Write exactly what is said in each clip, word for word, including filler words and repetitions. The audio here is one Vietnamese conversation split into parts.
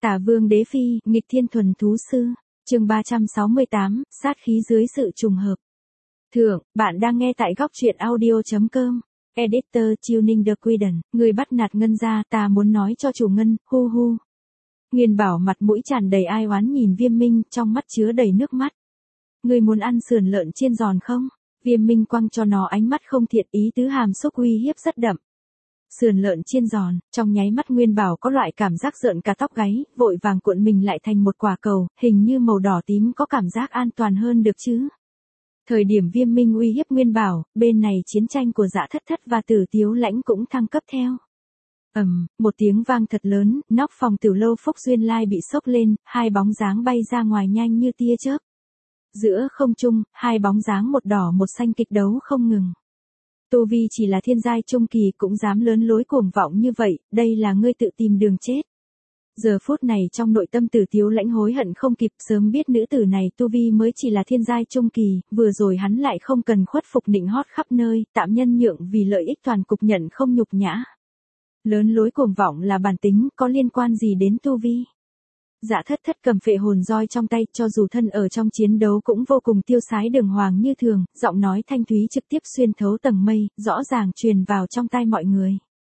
Tả Vương Đế Phi, nghịch thiên thuần thú sư. Chương ba trăm sáu mươi tám, sát khí dưới sự trùng hợp. Thượng, bạn đang nghe tại góc truyện audio chấm com. Editor Tuning The Quiden, người bắt nạt Ngân gia, ta muốn nói cho chủ Ngân, hu hu. Nguyên Bảo mặt mũi tràn đầy ai oán nhìn Viêm Minh, trong mắt chứa đầy nước mắt. Ngươi muốn ăn sườn lợn chiên giòn không? Viêm Minh quăng cho nó ánh mắt không thiện, ý tứ hàm xúc uy hiếp rất đậm. Sườn lợn chiên giòn, trong nháy mắt Nguyên Bảo có loại cảm giác rợn cả tóc gáy, vội vàng cuộn mình lại thành một quả cầu, hình như màu đỏ tím có cảm giác an toàn hơn được chứ. Thời điểm Viêm Minh uy hiếp Nguyên Bảo, bên này chiến tranh của Dạ Thất Thất và Tử Tiếu Lãnh cũng thăng cấp theo. Ầm, um, một tiếng vang thật lớn, nóc phòng Tiểu Lâu Phúc Duyên Lai bị sốc lên, hai bóng dáng bay ra ngoài nhanh như tia chớp. Giữa không trung, hai bóng dáng một đỏ một xanh kịch đấu không ngừng. Tu vi chỉ là thiên giai trung kỳ cũng dám lớn lối cuồng vọng như vậy, đây là ngươi tự tìm đường chết. Giờ phút này trong nội tâm Tử Tiếu Lãnh hối hận không kịp, sớm biết nữ tử này tu vi mới chỉ là thiên giai trung kỳ, vừa rồi hắn lại không cần khuất phục nịnh hót khắp nơi, tạm nhân nhượng vì lợi ích toàn cục nhận không nhục nhã. Lớn lối cuồng vọng là bản tính, có liên quan gì đến tu vi? Dạ Thất Thất cầm phệ hồn roi trong tay, cho dù thân ở trong chiến đấu cũng vô cùng tiêu sái đường hoàng như thường, giọng nói thanh thúy trực tiếp xuyên thấu tầng mây, rõ ràng truyền vào trong tai mọi người.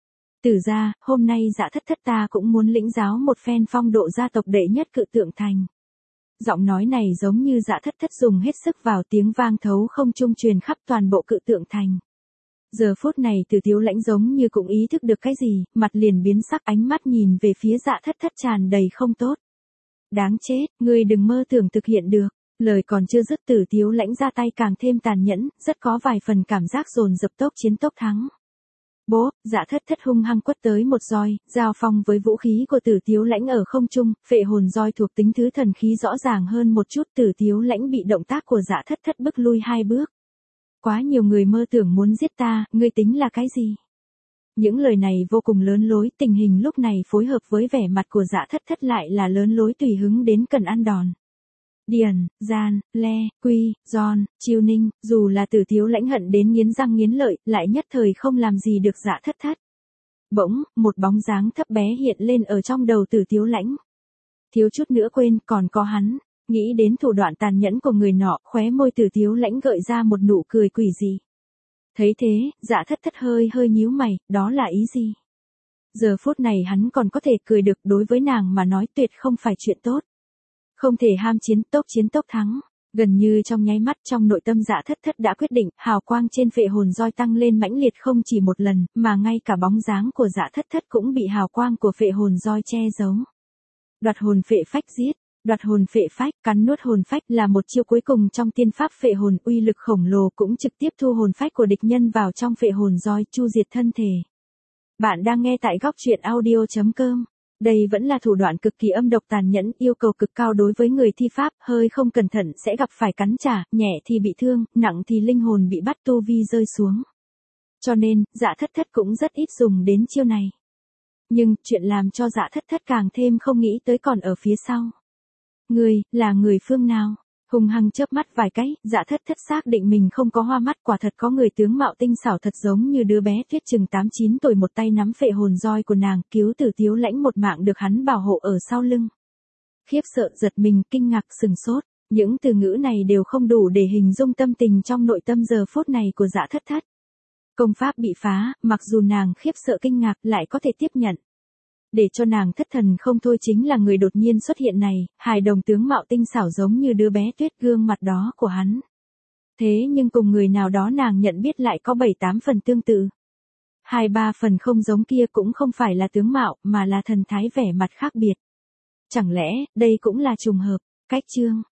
Tử gia, hôm nay Dạ Thất Thất ta cũng muốn lĩnh giáo một phen phong độ gia tộc đệ nhất Cự Tượng Thành. Giọng nói này giống như Dạ Thất Thất dùng hết sức vào, tiếng vang thấu không trung truyền khắp toàn bộ Cự Tượng Thành. Giờ phút này Tử Tiếu Lãnh giống như cũng ý thức được cái gì, mặt liền biến sắc, ánh mắt nhìn về phía Dạ Thất Thất tràn đầy không tốt. Đáng chết, ngươi đừng mơ tưởng thực hiện được. Lời còn chưa dứt, Tử Tiếu Lãnh ra tay càng thêm tàn nhẫn, rất có vài phần cảm giác dồn dập tốc chiến tốc thắng. Bố, Dạ Thất Thất hung hăng quất tới một roi, giao phong với vũ khí của Tử Tiếu Lãnh ở không trung, phệ hồn roi thuộc tính thứ thần khí rõ ràng hơn một chút, Tử Tiếu Lãnh bị động tác của Dạ Thất Thất bức lui hai bước. Quá nhiều người mơ tưởng muốn giết ta, ngươi tính là cái gì? Những lời này vô cùng lớn lối, tình hình lúc này phối hợp với vẻ mặt của Dạ Thất Thất lại là lớn lối tùy hứng đến cần ăn đòn. Điền, Gian, Le, Quy, Giòn, Chiêu Ninh, dù là Tử Tiếu Lãnh hận đến nghiến răng nghiến lợi, lại nhất thời không làm gì được Dạ Thất Thất. Bỗng, một bóng dáng thấp bé hiện lên ở trong đầu Tử Tiếu Lãnh. Thiếu chút nữa quên, còn có hắn. Nghĩ đến thủ đoạn tàn nhẫn của người nọ, khóe môi Tử Tiếu Lãnh gợi ra một nụ cười quỷ dị. Thấy thế, Dạ Thất Thất hơi hơi nhíu mày, đó là ý gì? Giờ phút này hắn còn có thể cười được, đối với nàng mà nói tuyệt không phải chuyện tốt. Không thể ham chiến, tốc chiến tốc thắng. Gần như trong nháy mắt, trong nội tâm Dạ Thất Thất đã quyết định, hào quang trên phệ hồn roi tăng lên mãnh liệt không chỉ một lần, mà ngay cả bóng dáng của Dạ Thất Thất cũng bị hào quang của phệ hồn roi che giấu. Đoạt hồn phệ phách giết. Đoạt hồn phệ phách, cắn nuốt hồn phách là một chiêu cuối cùng trong tiên pháp phệ hồn, uy lực khổng lồ, cũng trực tiếp thu hồn phách của địch nhân vào trong phệ hồn roi, chu diệt thân thể. Bạn đang nghe tại góc truyện audio chấm com. Đây vẫn là thủ đoạn cực kỳ âm độc tàn nhẫn, yêu cầu cực cao đối với người thi pháp, hơi không cẩn thận sẽ gặp phải cắn trả, nhẹ thì bị thương, nặng thì linh hồn bị bắt tu vi rơi xuống. Cho nên, Dạ Thất Thất cũng rất ít dùng đến chiêu này. Nhưng, chuyện làm cho Dạ Thất Thất càng thêm không nghĩ tới còn ở phía sau. Ngươi, là người phương nào? Hùng hăng chớp mắt vài cái, Dạ Thất Thất xác định mình không có hoa mắt, quả thật có người tướng mạo tinh xảo thật giống như đứa bé Tuyết chừng tám chín tuổi, một tay nắm phệ hồn roi của nàng, cứu Tử Tiếu Lãnh một mạng được hắn bảo hộ ở sau lưng. Khiếp sợ, giật mình, kinh ngạc, sừng sốt, những từ ngữ này đều không đủ để hình dung tâm tình trong nội tâm giờ phút này của Dạ Thất Thất. Công pháp bị phá, mặc dù nàng khiếp sợ kinh ngạc lại có thể tiếp nhận. Để cho nàng thất thần không thôi chính là người đột nhiên xuất hiện này, hài đồng tướng mạo tinh xảo giống như đứa bé Tuyết, gương mặt đó của hắn. Thế nhưng cùng người nào đó nàng nhận biết lại có bảy tám phần tương tự. Hai ba phần không giống kia cũng không phải là tướng mạo, mà là thần thái vẻ mặt khác biệt. Chẳng lẽ, đây cũng là trùng hợp? Cách chương.